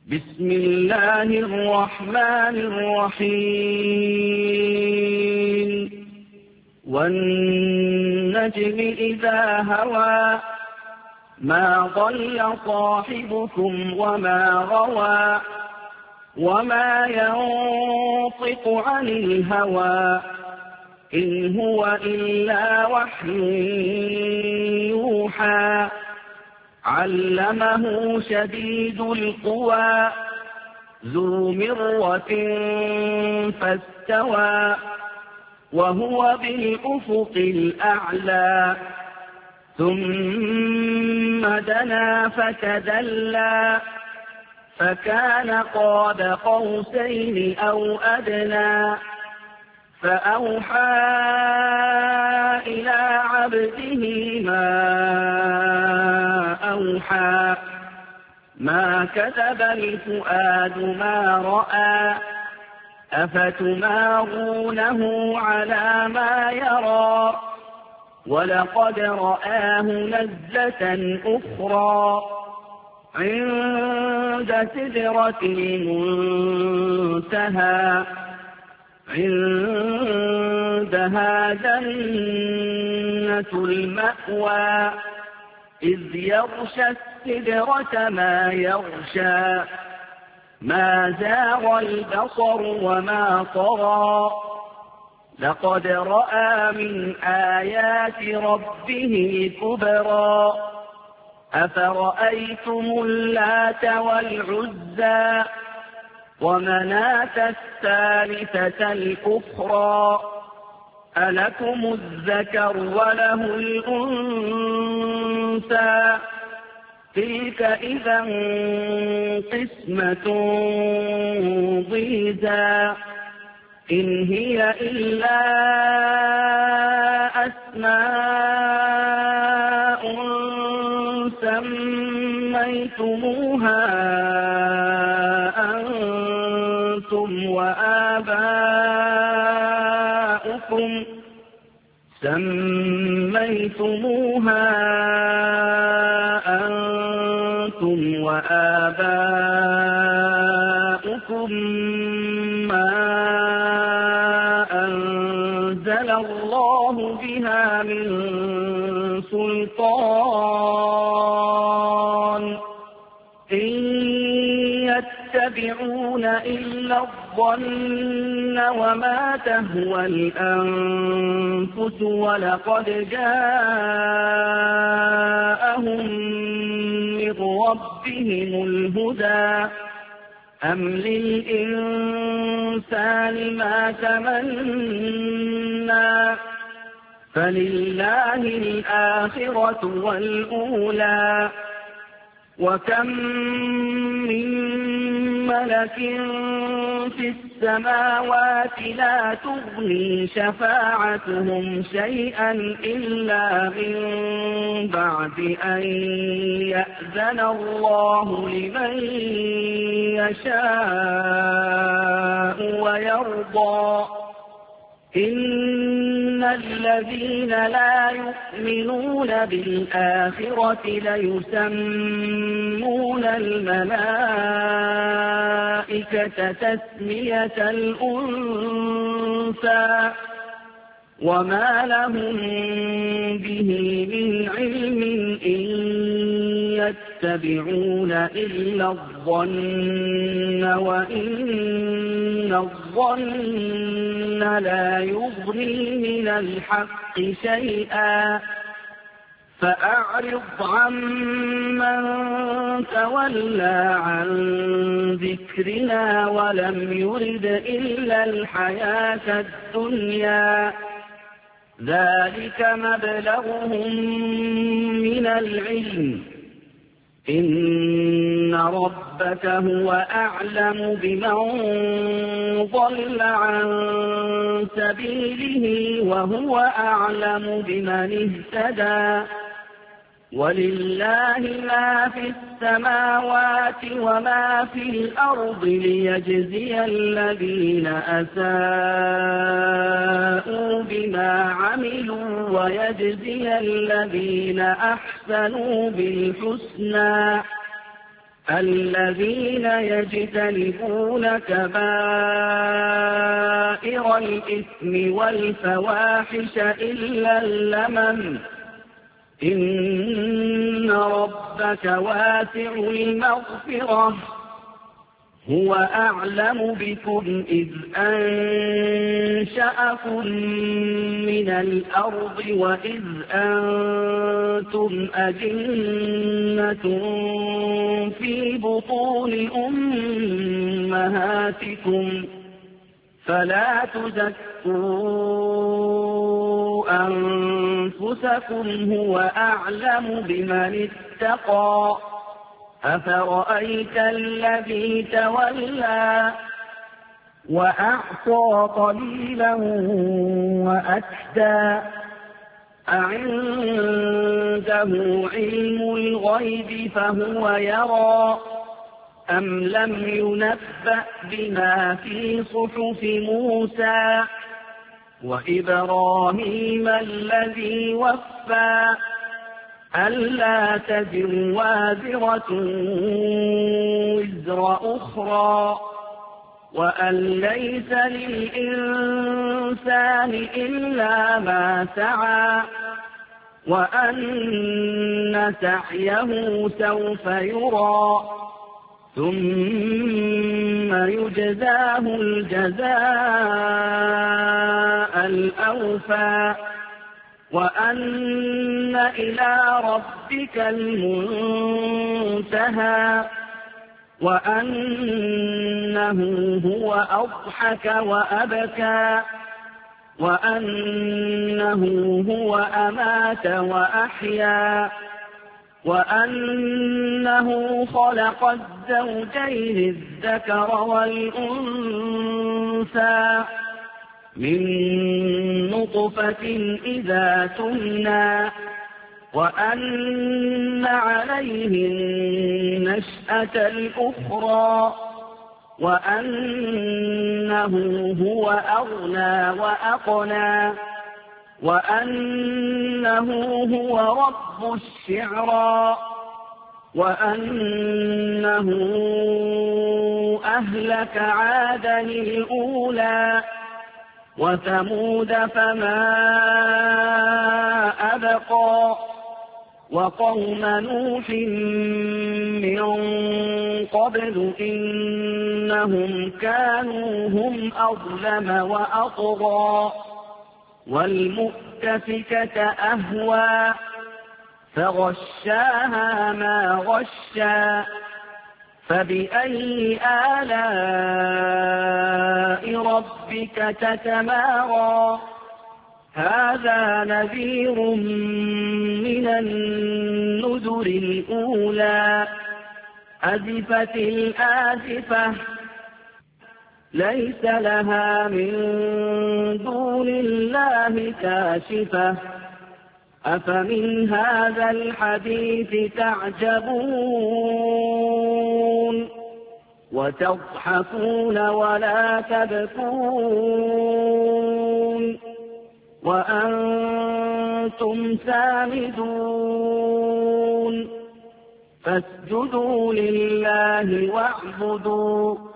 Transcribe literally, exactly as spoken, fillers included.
بسم الله الرحمن الرحيم والنجم إذا هوى ما ضل صاحبكم وما غوى وما ينطق عن الهوى إن هو إلا وحي يوحى علمه شديد القوى ذو مرة فاستوى وهو بالأفق الأعلى ثم دنا فتدلى فكان قاب قوسين أو أدنى فأوحى إلى عبده ما أوحى ما كذب الفؤاد ما رأى أفتمارونه على ما يرى ولقد رآه نزلة أخرى عند سدرة المنتهى عندها جنة المأوى إذ يغشى السدرة ما يغشى ما زاغ البصر وما طغى لقد رأى من آيات ربه كبرى أفرأيتم اللات والعزى ومناة الثالثة الأخرى ألكم الذكر وله الأنثى تلك إذا قسمة ضيزى إن هي إلا أسماء سميتموها أنتم وآباؤكم سميتموها أنتم وآباؤكم ما أنزل الله بها من سلطان إن يتبعون إلا الظن وما تهوى الأنفس ولقد جاءهم من ربهم الهدى أم للإنسان ما تمنى فلله الآخرة والأولى وكم من ملك في السماوات لا تغني شفاعتهم شيئا إلا من بعد أن يأذن الله لمن يشاء ويرضى إن الذين لا يؤمنون بالآخرة ليسمون الملائكة تسمية الأنثى وما لهم به من علم إن يتبعون إلا الظن وإن الظن لا يغني من الحق شيئا فأعرض عمن تولى عن ذكرنا ولم يرد إلا الحياة الدنيا ذلك مبلغهم من العلم إن ربك هو أعلم بمن ضل عن سبيله وهو أعلم بمن اهتدى ولله ما في السماوات وما في الأرض ليجزي الذين أساءوا بما عملوا ويجزي الذين أحسنوا بالحسنى الذين يجتنبون كبائر الإثم والفواحش إلا اللمم إن ربك واسع المغفرة هو أعلم بكم إذ أنشأكم من الأرض وإذ أنتم أجنة في بطون أمهاتكم فلا تزكوا أنفسكم هو أعلم بمن اتقى أفرأيت الذي تولى وأعطى قليلا وأكدى أعنده علم الغيب فهو يرى أم لم ينبأ بما في صحف موسى وإبراهيم الذي وفى ألا تزر وازرة وزر أخرى وأن ليس للإنسان إلا ما سعى وأن سعيه سوف يرى ثم يجزاه الجزاء الأوفى وأن إلى ربك المنتهى وأنه هو أضحك وأبكى وأنه هو أمات وأحيا وأنه خلق الزوجين الذكر والأنثى من نطفة إذا تمنى وأن عليه النشأة الأخرى وأنه هو أغنى وأقنى وأنه هو رب الشعرى وأنه أهلك عادا الأولى وثمود فما أبقى وقوم نوح من قبل إنهم كانوا هم أظلم وأطغى والمؤتفكة أهوى فغشاها ما غشى فبأي آلاء ربك تتمارى هذا نذير من النذر الأولى أزفت الآزفة ليس لها من دون الله كاشفة أفمن هذا الحديث تعجبون وتضحكون ولا تبكون وأنتم سامدون فاسجدوا لله واعبدوا